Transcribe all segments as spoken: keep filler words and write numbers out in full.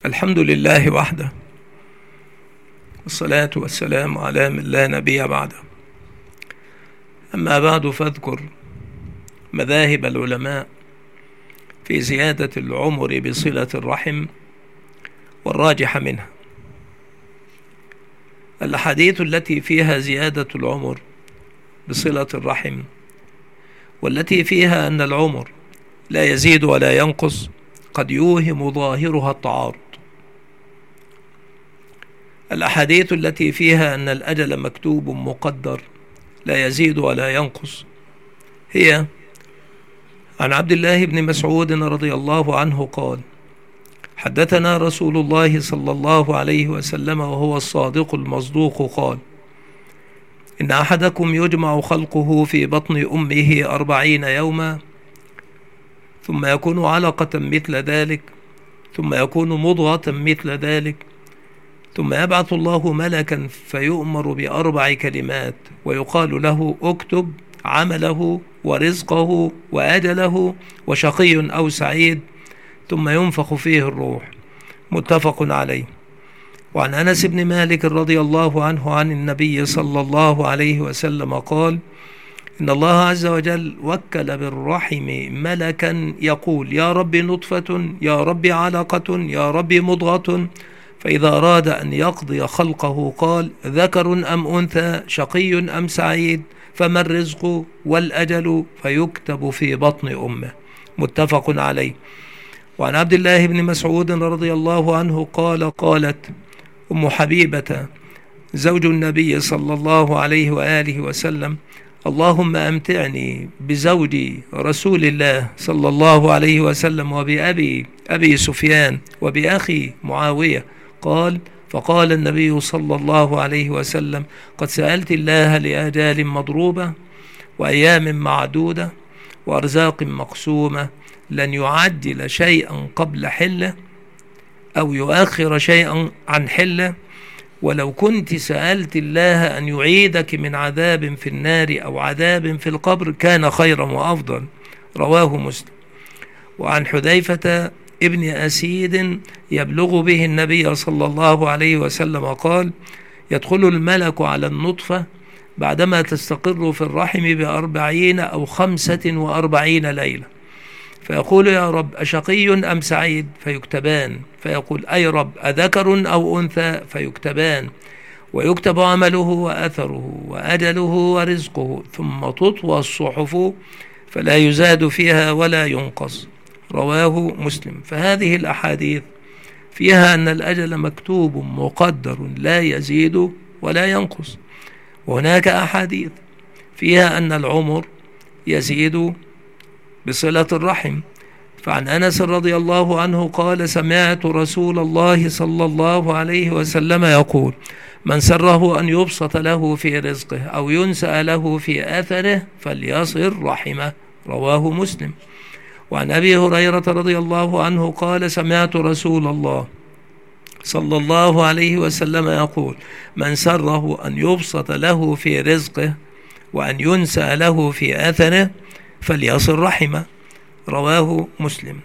الحمد لله وحده، والصلاة والسلام على من لا نبي بعده. أما بعد، فاذكر مذاهب العلماء في زيادة العمر بصلة الرحم والراجح منها. الأحاديث التي فيها زيادة العمر بصلة الرحم والتي فيها أن العمر لا يزيد ولا ينقص قد يوهم ظاهرها التعارض. الأحاديث التي فيها أن الأجل مكتوب مقدر لا يزيد ولا ينقص هي عن عبد الله بن مسعود رضي الله عنه قال: حدثنا رسول الله صلى الله عليه وسلم وهو الصادق المصدوق قال: إن أحدكم يجمع خلقه في بطن أمه أربعين يوما ثم يكون علقة مثل ذلك ثم يكون مضغة مثل ذلك ثم يبعث الله ملكا فيؤمر بأربع كلمات ويقال له: اكتب عمله ورزقه وأجله وشقي أو سعيد، ثم ينفخ فيه الروح. متفق عليه. وعن أنس بن مالك رضي الله عنه عن النبي صلى الله عليه وسلم قال: إن الله عز وجل وكل بالرحم ملكا يقول: يا رب نطفة، يا رب علقة، يا رب مضغة، فإذا أراد أن يقضي خلقه قال: ذكر أم أنثى، شقي أم سعيد، فما الرزق والأجل، فيكتب في بطن أمه. متفق عليه. وعن عبد الله بن مسعود رضي الله عنه قال: قالت أم حبيبة زوج النبي صلى الله عليه وآله وسلم: اللهم أمتعني بزوجي رسول الله صلى الله عليه وسلم وبأبي أبي سفيان وبأخي معاوية. قال: فقال النبي صلى الله عليه وسلم: قد سألت الله لآجال مضروبة وأيام معدودة وأرزاق مقسومة، لن يعجل شيئا قبل حله أو يؤخر شيئا عن حله، ولو كنت سألت الله أن يعيدك من عذاب في النار أو عذاب في القبر كان خيرا وأفضل. رواه مسلم. وعن حذيفة ابن أسيد يبلغ به النبي صلى الله عليه وسلم قال: يدخل الملك على النطفة بعدما تستقر في الرحم بأربعين أو خمسة وأربعين ليلة، فيقول: يا رب أشقي أم سعيد، فيكتبان، فيقول: أي رب أذكر أو أنثى، فيكتبان، ويكتب عمله وأثره وأجله ورزقه، ثم تطوى الصحف فلا يزاد فيها ولا ينقص. رواه مسلم. فهذه الأحاديث فيها أن الأجل مكتوب مقدر لا يزيد ولا ينقص، وهناك أحاديث فيها أن العمر يزيد بصلة الرحم. فعن أنس رضي الله عنه قال: سمعت رسول الله صلى الله عليه وسلم يقول: من سره أن يبسط له في رزقه أو ينسأ له في أثره فليصل رحمه. رواه مسلم. وعن أبي هريرة رضي الله عنه قال: سمعت رسول الله صلى الله عليه وسلم يقول: من سره أن يبسط له في رزقه وأن ينسأ له في أثره فليصل رحمه. رواه مسلم.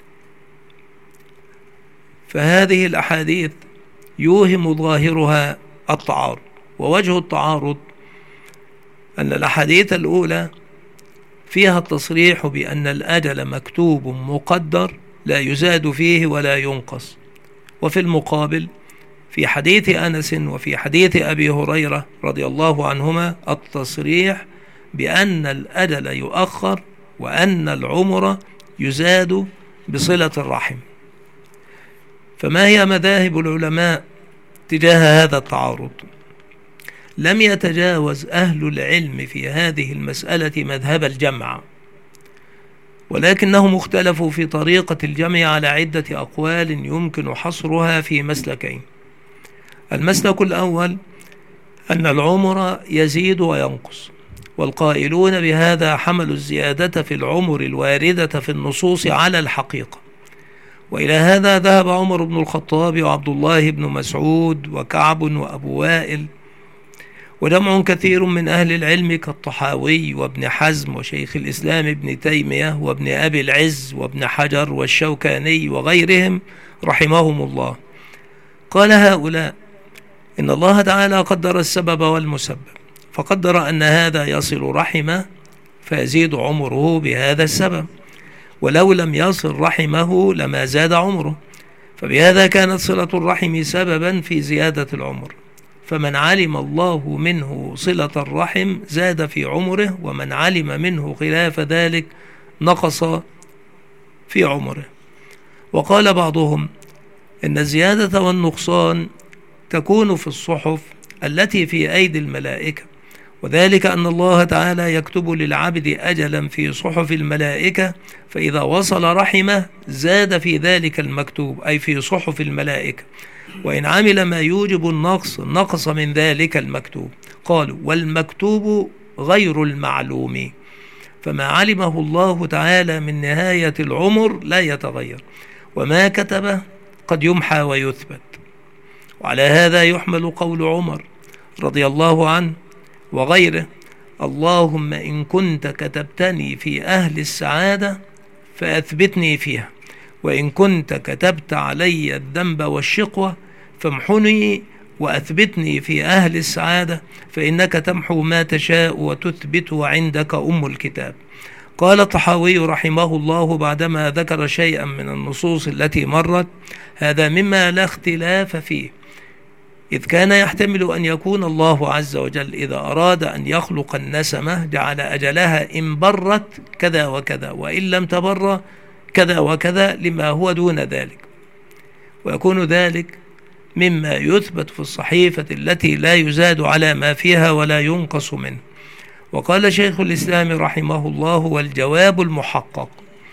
فهذه الأحاديث يوهم ظاهرها التعارض، ووجه التعارض أن الأحاديث الأولى فيها التصريح بأن الأجل مكتوب مقدر لا يزاد فيه ولا ينقص، وفي المقابل في حديث أنس وفي حديث أبي هريرة رضي الله عنهما التصريح بأن الأجل يؤخر وأن العمر يزاد بصلة الرحم. فما هي مذاهب العلماء تجاه هذا التعارض؟ لم يتجاوز أهل العلم في هذه المسألة مذهب الجمع، ولكنهم اختلفوا في طريقة الجمع على عدة أقوال يمكن حصرها في مسلكين. المسلك الأول أن العمر يزيد وينقص، والقائلون بهذا حملوا الزيادة في العمر الواردة في النصوص على الحقيقة، وإلى هذا ذهب عمر بن الخطاب وعبد الله بن مسعود وكعب وأبو وائل وجمع كثير من أهل العلم كالطحاوي وابن حزم وشيخ الإسلام ابن تيمية وابن أبي العز وابن حجر والشوكاني وغيرهم رحمهم الله. قال هؤلاء إن الله تعالى قدر السبب والمسبب، فقدر أن هذا يصل رحمه فيزيد عمره بهذا السبب، ولو لم يصل رحمه لما زاد عمره، فبهذا كانت صلة الرحم سببا في زيادة العمر. فمن علم الله منه صلة الرحم زاد في عمره، ومن علم منه خلاف ذلك نقص في عمره. وقال بعضهم إن الزيادة والنقصان تكون في الصحف التي في أيدي الملائكة، وذلك أن الله تعالى يكتب للعبد أجلا في صحف الملائكة، فإذا وصل رحمه زاد في ذلك المكتوب أي في صحف الملائكة، وإن عمل ما يوجب النقص نقص من ذلك المكتوب. قالوا والمكتوب غير المعلوم، فما علمه الله تعالى من نهاية العمر لا يتغير، وما كتبه قد يمحى ويثبت. وعلى هذا يحمل قول عمر رضي الله عنه وغيره: اللهم إن كنت كتبتني في أهل السعادة فأثبتني فيها، وإن كنت كتبت علي الذنب والشقوة فامحني وأثبتني في أهل السعادة، فإنك تمحو ما تشاء وتثبت وعندك أم الكتاب. قال الطحاوي رحمه الله بعدما ذكر شيئا من النصوص التي مرت: هذا مما لا اختلاف فيه، إذ كان يحتمل أن يكون الله عز وجل إذا أراد أن يخلق النسمة جعل أجلها إن برت كذا وكذا، وإن لم تبر كذا وكذا، لما هو دون ذلك، ويكون ذلك مما يثبت في الصحيفة التي لا يزاد على ما فيها ولا ينقص منه. وقال شيخ الإسلام رحمه الله: والجواب المحقق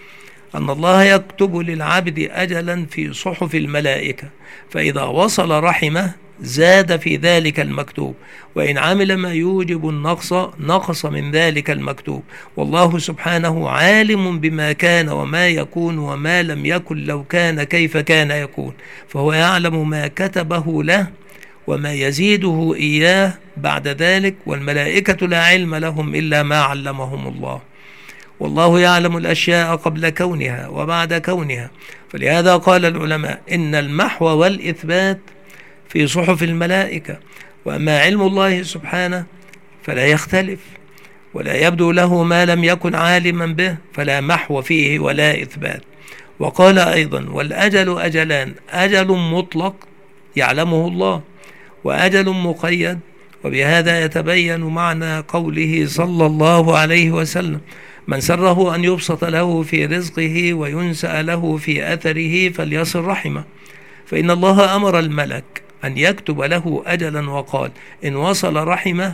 أن الله يكتب للعبد أجلا في صحف الملائكة، فإذا وصل رحمه زاد في ذلك المكتوب، وإن عمل ما يوجب النقص نقص من ذلك المكتوب. والله سبحانه عالم بما كان وما يكون وما لم يكن لو كان كيف كان يكون، فهو يعلم ما كتبه له وما يزيده إياه بعد ذلك، والملائكة لا علم لهم إلا ما علمهم الله. والله يعلم الأشياء قبل كونها وبعد كونها، فلهذا قال العلماء إن المحو والإثبات في صحف الملائكة، وأما علم الله سبحانه فلا يختلف ولا يبدو له ما لم يكن عالما به، فلا محو فيه ولا إثبات. وقال أيضا: والأجل أجلان، أجل مطلق يعلمه الله، وأجل مقيد. وبهذا يتبين معنى قوله صلى الله عليه وسلم: من سره أن يبسط له في رزقه وينسأ له في أثره فليصل رحمه، فإن الله أمر الملك أن يكتب له أجلا وقال: إن وصل رحمه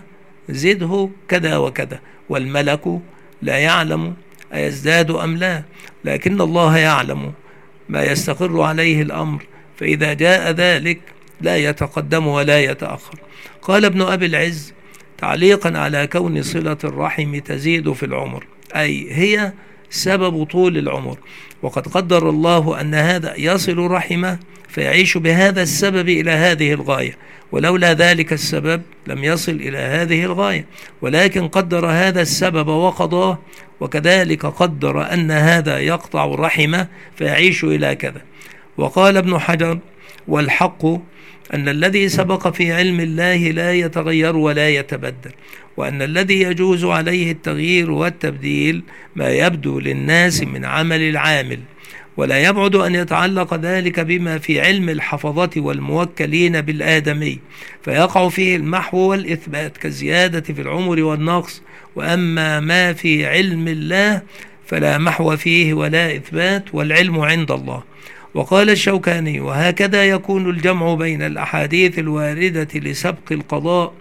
زده كذا وكذا، والملك لا يعلم أيزداد أم لا، لكن الله يعلم ما يستقر عليه الأمر، فإذا جاء ذلك لا يتقدم ولا يتأخر. قال ابن أبي العز تعليقا على كون صلة الرحم تزيد في العمر، أي هي سبب طول العمر، وقد قدر الله أن هذا يصل رحمه فيعيش بهذا السبب إلى هذه الغاية، ولولا ذلك السبب لم يصل إلى هذه الغاية، ولكن قدر هذا السبب وقضاه، وكذلك قدر أن هذا يقطع رحمه فيعيش إلى كذا. وقال ابن حجر: والحق أن الذي سبق في علم الله لا يتغير ولا يتبدل، وأن الذي يجوز عليه التغيير والتبديل ما يبدو للناس من عمل العامل، ولا يبعد أن يتعلق ذلك بما في علم الحفظة والموكلين بالآدمي، فيقع فيه المحو والإثبات كالزيادة في العمر والنقص. وأما ما في علم الله فلا محو فيه ولا إثبات، والعلم عند الله. وقال الشوكاني: وهكذا يكون الجمع بين الأحاديث الواردة لسبق القضاء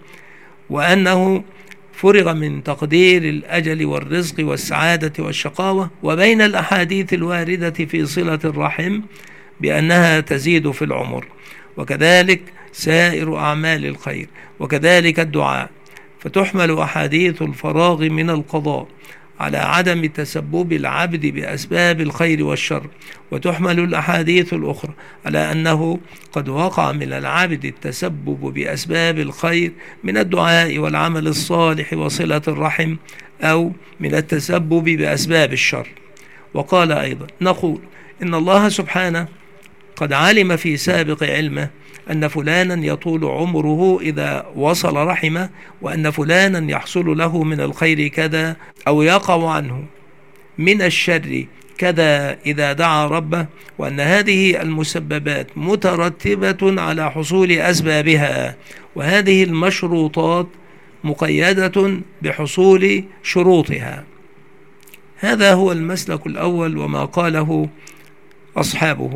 وأنه فرغ من تقدير الأجل والرزق والسعادة والشقاوة، وبين الأحاديث الواردة في صلة الرحم بأنها تزيد في العمر، وكذلك سائر أعمال الخير، وكذلك الدعاء. فتحمل أحاديث الفراغ من القضاء على عدم تسبب العبد بأسباب الخير والشر، وتحمل الأحاديث الأخرى على أنه قد وقع من العبد التسبب بأسباب الخير من الدعاء والعمل الصالح وصلة الرحم، أو من التسبب بأسباب الشر. وقال أيضا: نقول إن الله سبحانه قد علم في سابق علمه أن فلانا يطول عمره إذا وصل رحمه، وأن فلانا يحصل له من الخير كذا، أو يقع عنه من الشر كذا إذا دعا ربه، وأن هذه المسببات مترتبة على حصول أسبابها، وهذه المشروطات مقيدة بحصول شروطها. هذا هو المسلك الأول وما قاله أصحابه.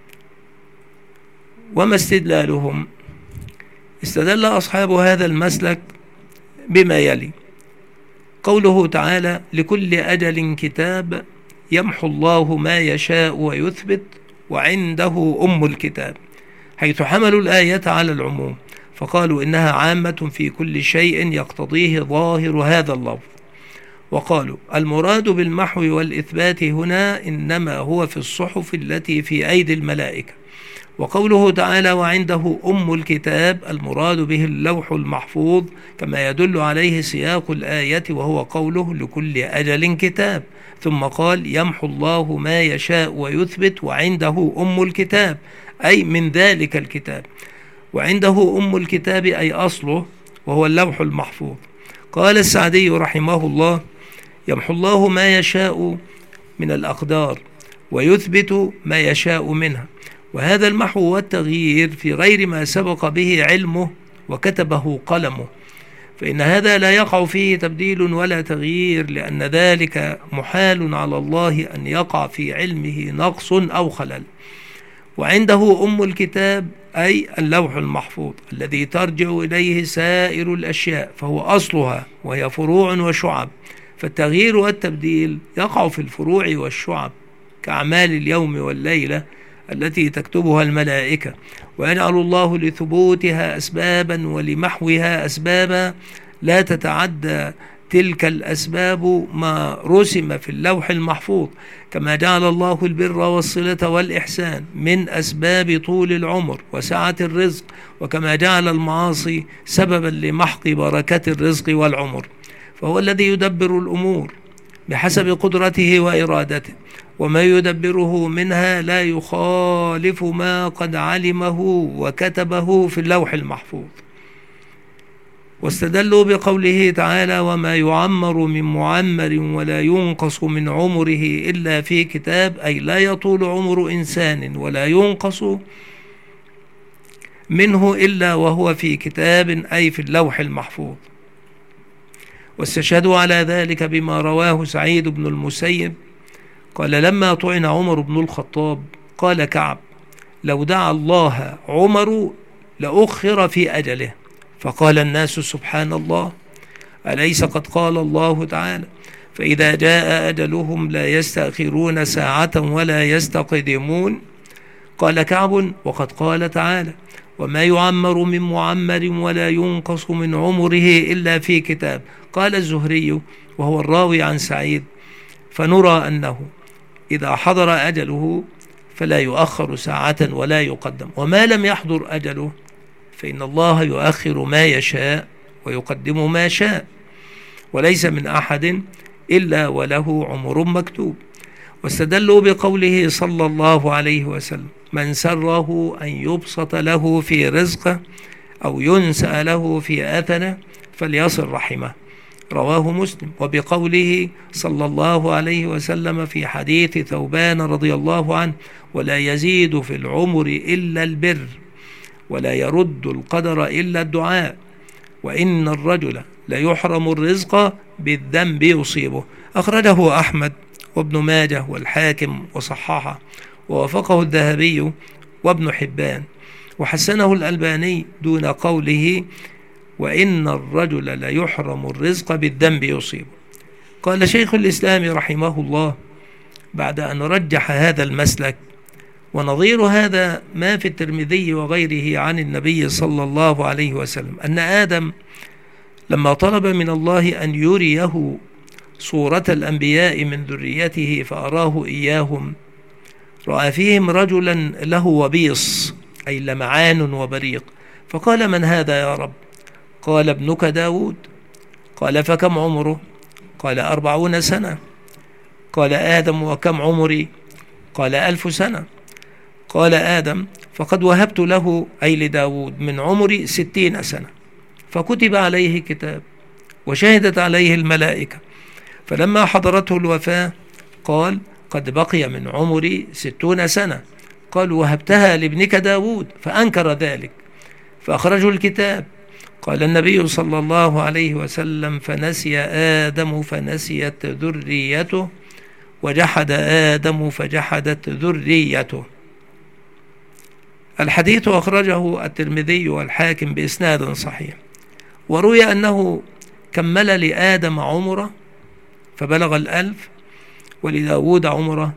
وما استدلالهم؟ استدل أصحاب هذا المسلك بما يلي: قوله تعالى: لكل أجل كتاب يمحو الله ما يشاء ويثبت وعنده أم الكتاب، حيث حملوا الآية على العموم فقالوا إنها عامة في كل شيء يقتضيه ظاهر هذا اللفظ، وقالوا المراد بالمحو والإثبات هنا إنما هو في الصحف التي في أيدي الملائكة. وقوله تعالى وعنده أم الكتاب المراد به اللوح المحفوظ، كما يدل عليه سياق الآية، وهو قوله لكل أجل كتاب، ثم قال يمحو الله ما يشاء ويثبت وعنده أم الكتاب، أي من ذلك الكتاب. وعنده أم الكتاب أي أصله، وهو اللوح المحفوظ. قال السعدي رحمه الله: يمحو الله ما يشاء من الأقدار ويثبت ما يشاء منها، وهذا المحو والتغيير في غير ما سبق به علمه وكتبه قلمه، فإن هذا لا يقع فيه تبديل ولا تغيير، لأن ذلك محال على الله أن يقع في علمه نقص أو خلل. وعنده أم الكتاب أي اللوح المحفوظ الذي ترجع إليه سائر الأشياء، فهو أصلها وهي فروع وشعب، فالتغيير والتبديل يقع في الفروع والشعب كأعمال اليوم والليلة التي تكتبها الملائكة، ويجعل الله لثبوتها أسبابا ولمحوها أسبابا لا تتعدى تلك الأسباب ما رسم في اللوح المحفوظ، كما جعل الله البر والصلة والإحسان من أسباب طول العمر وسعة الرزق، وكما جعل المعاصي سببا لمحق بركة الرزق والعمر. فهو الذي يدبر الأمور بحسب قدرته وإرادته، وما يدبره منها لا يخالف ما قد علمه وكتبه في اللوح المحفوظ. واستدلوا بقوله تعالى وما يعمر من معمر ولا ينقص من عمره إلا في كتاب، أي لا يطول عمر إنسان ولا ينقص منه إلا وهو في كتاب، أي في اللوح المحفوظ. واستشهدوا على ذلك بما رواه سعيد بن المسيب قال لما طعن عمر بن الخطاب قال كعب لو دعا الله عمر لأخر في أجله، فقال الناس سبحان الله، أليس قد قال الله تعالى فإذا جاء أجلهم لا يستأخرون ساعة ولا يستقدمون؟ قال كعب وقد قال تعالى وما يعمر من معمر ولا ينقص من عمره إلا في كتاب. قال الزهري وهو الراوي عن سعيد فنرى أنه إذا حضر أجله فلا يؤخر ساعة ولا يقدم، وما لم يحضر أجله فإن الله يؤخر ما يشاء ويقدم ما شاء، وليس من أحد إلا وله عمر مكتوب. واستدلوا بقوله صلى الله عليه وسلم من سره أن يبسط له في رزقه أو ينسأ له في أثنه فليصل رحمه، رواه مسلم. وبقوله صلى الله عليه وسلم في حديث ثوبان رضي الله عنه ولا يزيد في العمر إلا البر ولا يرد القدر إلا الدعاء، وإن الرجل ليحرم الرزق بالذنب يصيبه، أخرجه أحمد وابن ماجه والحاكم وصححه، ووافقه الذهبي وابن حبان، وحسنه الألباني دون قوله وإن الرجل ليحرم الرزق بالذنب يصيبه. قال شيخ الإسلام رحمه الله بعد أن رجح هذا المسلك: ونظير هذا ما في الترمذي وغيره عن النبي صلى الله عليه وسلم أن آدم لما طلب من الله أن يريه صورة الأنبياء من ذريته فأراه إياهم، رأى فيهم رجلا له وبيص أي لمعان وبريق، فقال من هذا يا رب؟ قال ابنك داود. قال فكم عمره؟ قال أربعون سنة. قال آدم وكم عمري؟ قال ألف سنة. قال آدم: فقد وهبت له، أي لداود، من عمري ستين سنة، فكتب عليه كتاب وشهدت عليه الملائكة، فلما حضرته الوفاة قال: قد بقي من عمري ستون سنة. قال: وهبتها لابنك داود، فأنكر ذلك، فأخرجوا الكتاب. قال النبي صلى الله عليه وسلم: فنسي آدم فنسيت ذريته، وجحد آدم فجحدت ذريته. الحديث أخرجه الترمذي والحاكم بإسناد صحيح. وروي أنه كمل لآدم عمره فبلغ الألف، ولداود عمره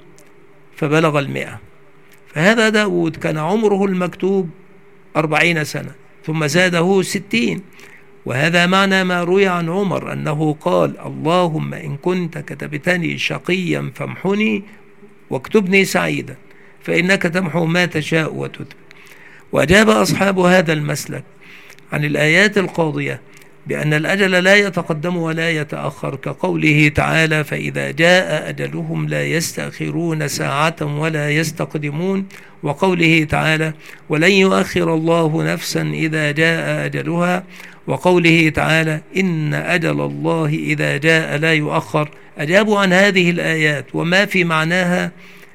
فبلغ المئة. فهذا داود كان عمره المكتوب أربعين سنة، ثم زاده ستين. وهذا معنى ما روي عن عمر أنه قال: اللهم إن كنت كتبتني شقيا فامحني واكتبني سعيدا، فإنك تمحو ما تشاء وتثبت. وأجاب أصحاب هذا المسلك عن الآيات القاضية بأن الأجل لا يتقدم ولا يتأخر، كقوله تعالى: فإذا جاء أجلهم لا يستأخرون ساعة ولا يستقدمون، وقوله تعالى: ولن يؤخر الله نفسا إذا جاء أجلها، وقوله تعالى: إن أجل الله إذا جاء لا يؤخر. أجابوا عن هذه الآيات وما في معناها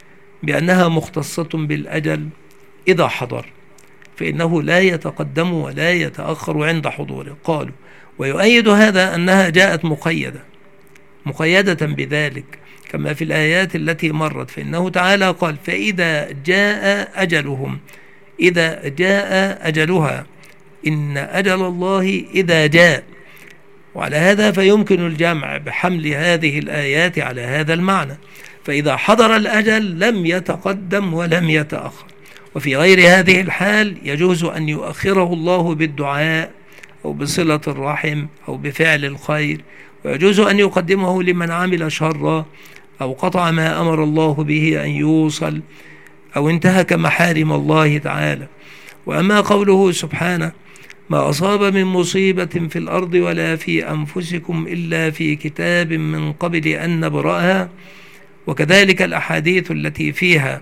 بأنها مختصة بالأجل إذا حضر، فإنه لا يتقدم ولا يتأخر عند حضوره. قالوا: ويؤيد هذا أنها جاءت مقيدة مقيدة بذلك كما في الآيات التي مرت، فإنه تعالى قال: فإذا جاء أجلهم، إذا جاء أجلها، إن أجل الله إذا جاء. وعلى هذا فيمكن الجمع بحمل هذه الآيات على هذا المعنى، فإذا حضر الأجل لم يتقدم ولم يتأخر. وفي غير هذه الحال يجوز أن يؤخره الله بالدعاء أو بصلة الرحم أو بفعل الخير، ويجوز أن يقدمه لمن عمل شرا أو قطع ما أمر الله به أن يوصل أو انتهك محارم الله تعالى. وأما قوله سبحانه: ما أصاب من مصيبة في الأرض ولا في أنفسكم إلا في كتاب من قبل أن نبرأها، وكذلك الأحاديث التي فيها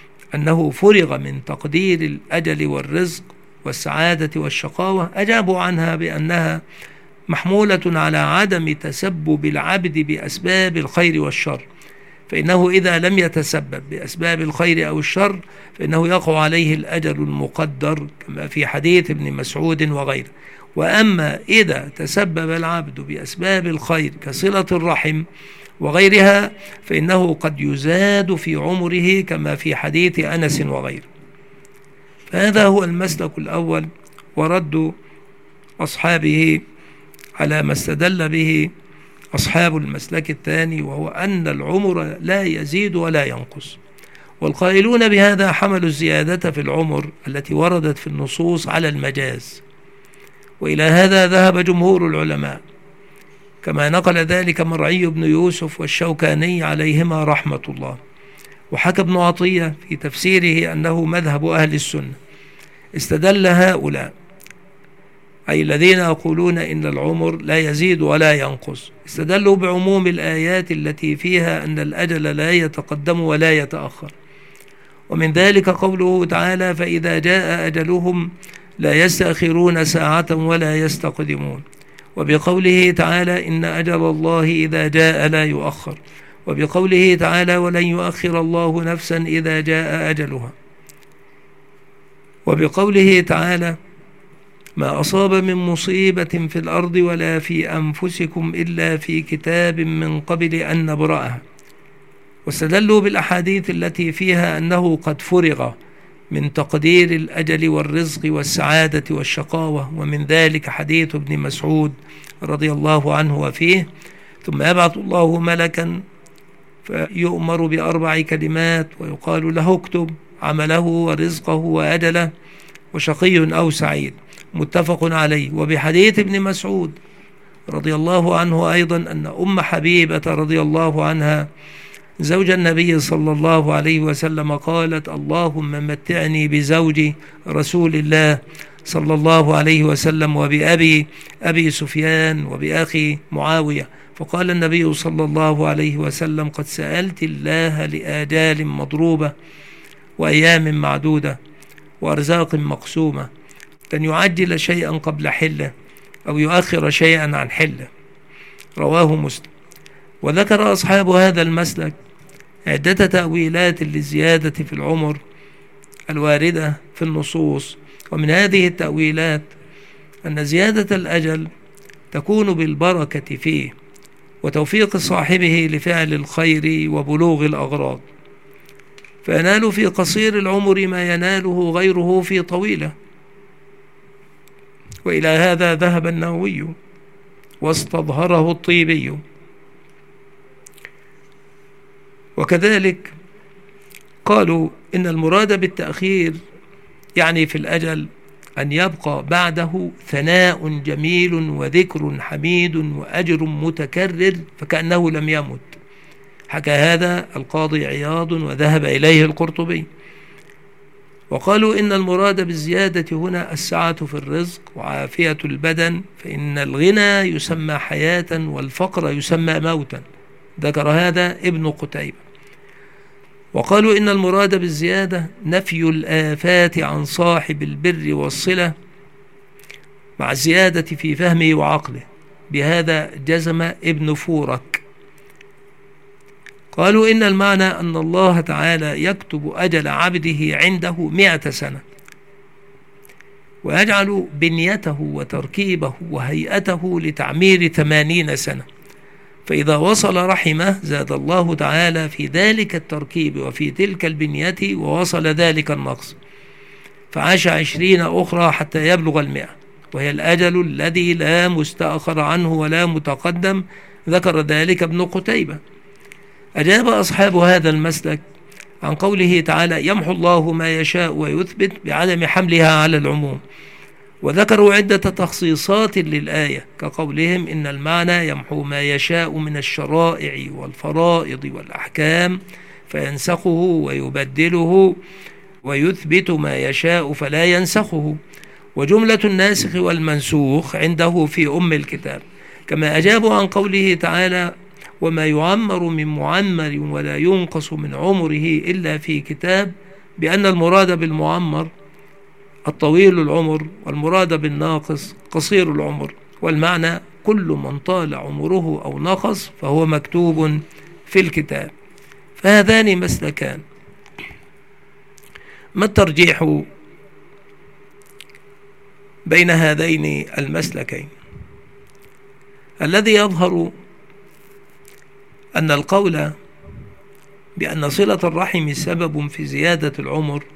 أنه فرغ من تقدير الأجل والرزق والسعادة والشقاوة، أجابوا عنها بأنها محمولة على عدم تسبب العبد بأسباب الخير والشر، فإنه إذا لم يتسبب بأسباب الخير أو الشر فإنه يقع عليه الأجل المقدر كما في حديث ابن مسعود وغيره. وأما إذا تسبب العبد بأسباب الخير كصلة الرحم وغيرها فإنه قد يزاد في عمره كما في حديث أنس وغيره. فهذا هو المسلك الأول، ورد أصحابه على ما استدل به أصحاب المسلك الثاني، وهو أن العمر لا يزيد ولا ينقص. والقائلون بهذا حملوا الزيادة في العمر التي وردت في النصوص على المجاز، وإلى هذا ذهب جمهور العلماء، كما نقل ذلك مرعي بن يوسف والشوكاني عليهما رحمة الله. وحكى ابن عطية في تفسيره أنه مذهب أهل السنة. استدل هؤلاء، أي الذين يقولون إن العمر لا يزيد ولا ينقص، استدلوا بعموم الآيات التي فيها أن الأجل لا يتقدم ولا يتأخر، ومن ذلك قوله تعالى: فإذا جاء أجلهم لا يستأخرون ساعة ولا يستقدمون، وبقوله تعالى: إن أجل الله إذا جاء لا يؤخر، وبقوله تعالى: ولن يؤخر الله نفسا إذا جاء أجلها، وبقوله تعالى: ما أصاب من مصيبة في الأرض ولا في أنفسكم إلا في كتاب من قبل أن نبرأها. واستدلوا بالأحاديث التي فيها أنه قد فرغ من تقدير الأجل والرزق والسعادة والشقاوة، ومن ذلك حديث ابن مسعود رضي الله عنه وفيه: ثم يبعث الله ملكا فيؤمر بأربع كلمات ويقال له: اكتب عمله ورزقه وأجله وشقي أو سعيد، متفق عليه. وبحديث ابن مسعود رضي الله عنه أيضا أن أم حبيبة رضي الله عنها زوج النبي صلى الله عليه وسلم قالت: اللهم متعني بزوجي رسول الله صلى الله عليه وسلم وبأبي أبي سفيان وبأخي معاوية. فقال النبي صلى الله عليه وسلم: قد سألت الله لآجال مضروبة وأيام معدودة وأرزاق مقسومة، لن يعجل شيئا قبل حله أو يؤخر شيئا عن حله. رواه مسلم. وذكر أصحاب هذا المسلك عدة تأويلات للزيادة في العمر الواردة في النصوص، ومن هذه التأويلات أن زيادة الأجل تكون بالبركة فيه وتوفيق صاحبه لفعل الخير وبلوغ الأغراض، فينال في قصير العمر ما يناله غيره في طويله. وإلى هذا ذهب النووي واستظهره الطيبي. وكذلك قالوا إن المراد بالتأخير يعني في الأجل أن يبقى بعده ثناء جميل وذكر حميد وأجر متكرر فكأنه لم يمت. حكى هذا القاضي عياض وذهب إليه القرطبي. وقالوا إن المراد بالزيادة هنا السعة في الرزق وعافية البدن، فإن الغنى يسمى حياة والفقر يسمى موتا. ذكر هذا ابن قتيبة. وقالوا إن المراد بالزيادة نفي الآفات عن صاحب البر والصلة مع الزيادة في فهمه وعقله. بهذا جزم ابن فورك. قالوا إن المعنى أن الله تعالى يكتب أجل عبده عنده مئة سنة، ويجعل بنيته وتركيبه وهيئته لتعمير ثمانين سنة، فإذا وصل رحمه زاد الله تعالى في ذلك التركيب وفي تلك البنية ووصل ذلك النقص، فعاش عشرين أخرى حتى يبلغ المئة، وهي الأجل الذي لا مستأخر عنه ولا متقدم. ذكر ذلك ابن قتيبة. أجاب أصحاب هذا المسلك عن قوله تعالى يمحو الله ما يشاء ويثبت بعدم حملها على العموم، وذكروا عدة تخصيصات للآية كقولهم إن المعنى يمحو ما يشاء من الشرائع والفرائض والأحكام فينسخه ويبدله، ويثبت ما يشاء فلا ينسخه، وجملة الناسخ والمنسوخ عنده في أم الكتاب. كما أجابوا عن قوله تعالى وما يعمر من معمر ولا ينقص من عمره إلا في كتاب، بأن المراد بالمعمر الطويل العمر والمراد بالناقص قصير العمر، والمعنى كل من طال عمره أو نقص فهو مكتوب في الكتاب. فهذان مسلكان. ما الترجيح بين هذين المسلكين؟ الذي يظهر أن القول بأن صلة الرحم سبب في زيادة العمر،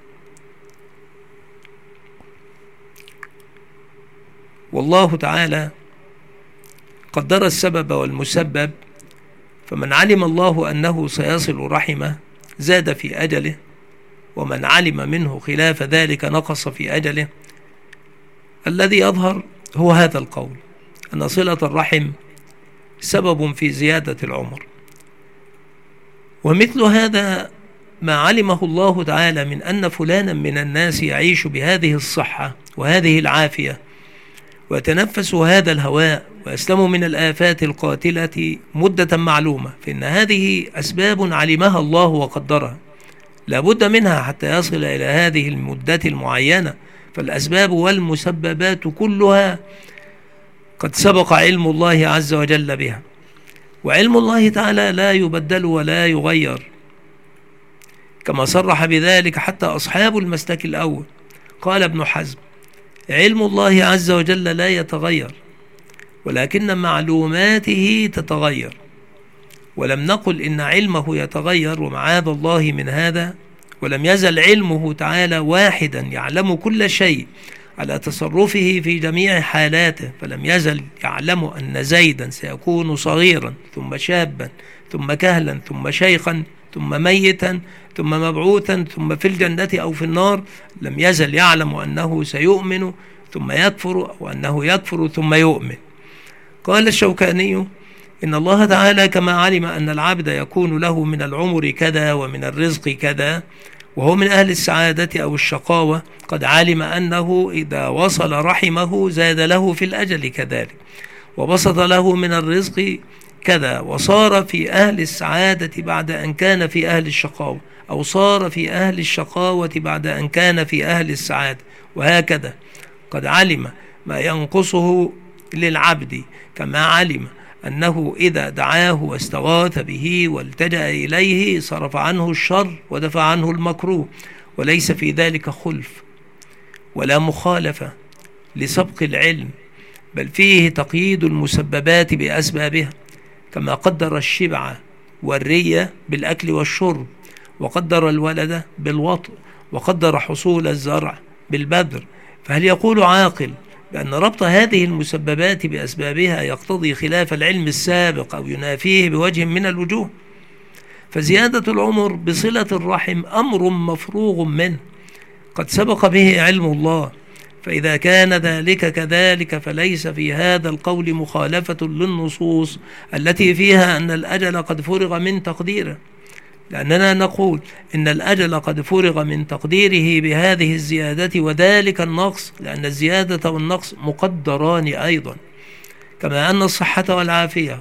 والله تعالى قدر السبب والمسبب، فمن علم الله أنه سيصل رحمه زاد في أجله، ومن علم منه خلاف ذلك نقص في أجله. الذي يظهر هو هذا القول أن صلة الرحم سبب في زيادة العمر. ومثل هذا ما علمه الله تعالى من أن فلانا من الناس يعيش بهذه الصحة وهذه العافية ويتنفس هذا الهواء ويسلم من الآفات القاتلة مدة معلومة، فإن هذه أسباب علمها الله وقدرها لا بد منها حتى يصل إلى هذه المدة المعينة. فالأسباب والمسببات كلها قد سبق علم الله عز وجل بها، وعلم الله تعالى لا يبدل ولا يغير، كما صرح بذلك حتى أصحاب المسلك الأول. قال ابن حزم علم الله عز وجل لا يتغير، ولكن معلوماته تتغير. ولم نقل إن علمه يتغير ومعاذ الله من هذا، ولم يزل علمه تعالى واحدا يعلم كل شيء على تصرفه في جميع حالاته، فلم يزل يعلم أن زيدا سيكون صغيرا ثم شابا ثم كهلا ثم شيخا ثم ميتا ثم مبعوثا ثم في الجنة أو في النار. لم يزل يعلم أنه سيؤمن ثم يكفر، أو أنه يكفر ثم يؤمن. قال الشوكاني إن الله تعالى كما علم أن العبد يكون له من العمر كذا ومن الرزق كذا وهو من أهل السعادة أو الشقاوة، قد علم أنه إذا وصل رحمه زاد له في الأجل كذلك، وبسط له من الرزق كذا، وصار في أهل السعادة بعد أن كان في أهل الشقاوة، أو صار في أهل الشقاوة بعد أن كان في أهل السعادة، وهكذا قد علم ما ينقصه للعبد، كما علم أنه إذا دعاه واستغاث به والتجأ إليه صرف عنه الشر ودفع عنه المكروه، وليس في ذلك خلف ولا مخالفة لسبق العلم، بل فيه تقييد المسببات بأسبابها، كما قدر الشبع والرية بالأكل والشرب، وقدر الولد بالوطء، وقدر حصول الزرع بالبذر. فهل يقول عاقل بأن ربط هذه المسببات بأسبابها يقتضي خلاف العلم السابق أو ينافيه بوجه من الوجوه؟ فزيادة العمر بصلة الرحم أمر مفروغ منه قد سبق به علم الله، فإذا كان ذلك كذلك فليس في هذا القول مخالفة للنصوص التي فيها أن الأجل قد فرغ من تقديره، لأننا نقول إن الأجل قد فرغ من تقديره بهذه الزيادة وذلك النقص، لأن الزيادة والنقص مقدران أيضا، كما أن الصحة والعافية،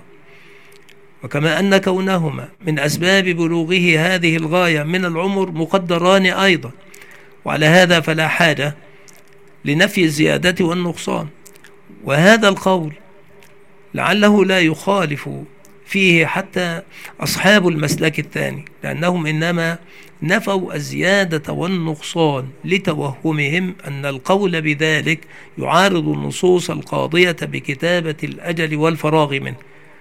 وكما أن كونهما من أسباب بلوغه هذه الغاية من العمر مقدران أيضا. وعلى هذا فلا حاجة لنفي الزيادة والنقصان. وهذا القول لعله لا يخالف فيه حتى أصحاب المسلك الثاني، لأنهم إنما نفوا الزيادة والنقصان لتوهمهم أن القول بذلك يعارض النصوص القاضية بكتابة الأجل والفراغ منه،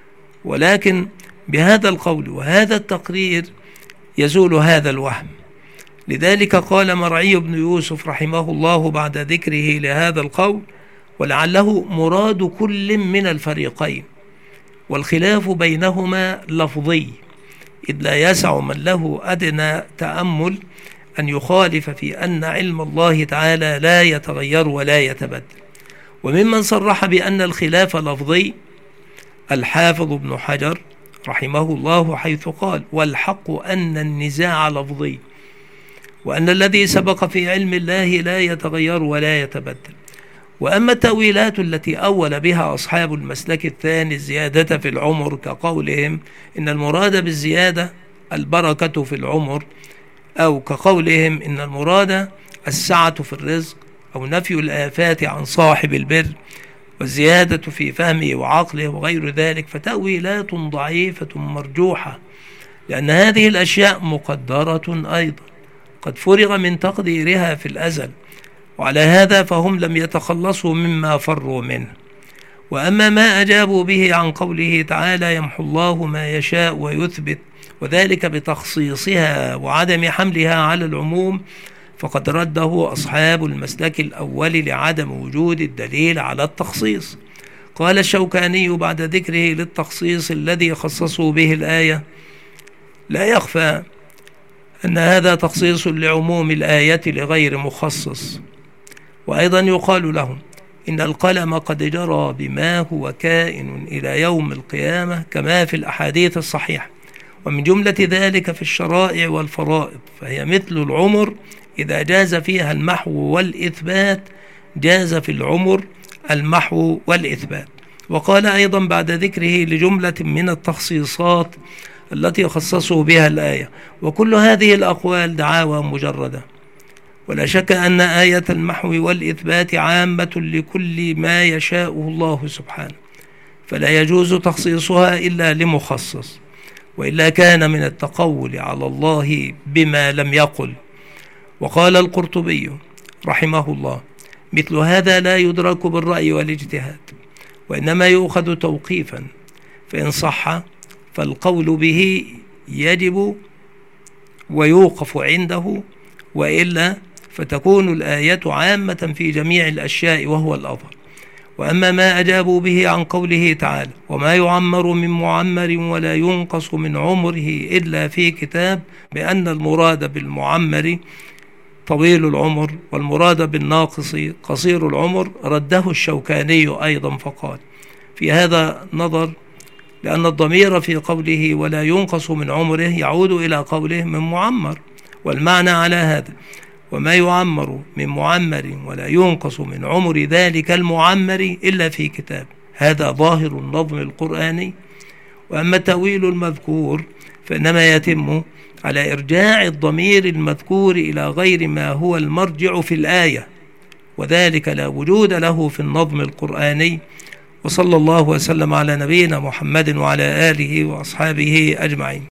ولكن بهذا القول وهذا التقرير يزول هذا الوهم. لذلك قال مرعي بن يوسف رحمه الله بعد ذكره لهذا القول: ولعله مراد كل من الفريقين، والخلاف بينهما لفظي، إذ لا يسع من له أدنى تأمل أن يخالف في أن علم الله تعالى لا يتغير ولا يتبدل. وممن صرح بأن الخلاف لفظي الحافظ ابن حجر رحمه الله، حيث قال: والحق أن النزاع لفظي، وأن الذي سبق في علم الله لا يتغير ولا يتبدل. وأما التأويلات التي أول بها أصحاب المسلك الثاني الزيادة في العمر، كقولهم إن المراد بالزيادة البركة في العمر، أو كقولهم إن المراد السعة في الرزق، أو نفي الآفات عن صاحب البر، والزيادة في فهمه وعقله وغير ذلك، فتأويلات ضعيفة مرجوحة، لأن هذه الأشياء مقدرة أيضا قد فرغ من تقديرها في الأزل، وعلى هذا فهم لم يتخلصوا مما فروا منه. وأما ما أجابوا به عن قوله تعالى: يمحو الله ما يشاء ويثبت، وذلك بتخصيصها وعدم حملها على العموم، فقد رده أصحاب المسلك الأول لعدم وجود الدليل على التخصيص. قال الشوكاني بعد ذكره للتخصيص الذي خصصوا به الآية: لا يخفى أن هذا تخصيص لعموم الآية لغير مخصص. وأيضا يقال لهم إن القلم قد جرى بما هو كائن إلى يوم القيامة، كما في الأحاديث الصحيحة، ومن جملة ذلك في الشرائع والفرائض، فهي مثل العمر إذا جاز فيها المحو والإثبات جاز في العمر المحو والإثبات. وقال أيضا بعد ذكره لجملة من التخصيصات التي خصصوا بها الآية: وكل هذه الأقوال دعاوى مجردة، ولا شك أن آية المحو والإثبات عامة لكل ما يشاءه الله سبحانه، فلا يجوز تخصيصها إلا لمخصص، وإلا كان من التقول على الله بما لم يقل. وقال القرطبي رحمه الله: مثل هذا لا يدرك بالرأي والاجتهاد، وإنما يؤخذ توقيفا، فإن صح فالقول به يجب ويوقف عنده، وإلا فتكون الآية عامة في جميع الأشياء وهو الأظهر. وأما ما أجابوا به عن قوله تعالى: وما يعمر من معمر ولا ينقص من عمره إلا في كتاب، بأن المراد بالمعمر طويل العمر والمراد بالناقص قصير العمر، رده الشوكاني أيضا فقال: في هذا نظر، لأن الضمير في قوله ولا ينقص من عمره يعود إلى قوله من معمر، والمعنى على هذا: وما يعمر من معمر ولا ينقص من عمر ذلك المعمر إلا في كتاب. هذا ظاهر النظم القرآني. وأما التأويل المذكور فإنما يتم على إرجاع الضمير المذكور إلى غير ما هو المرجع في الآية، وذلك لا وجود له في النظم القرآني. وصلى الله وسلم على نبينا محمد وعلى آله وأصحابه أجمعين.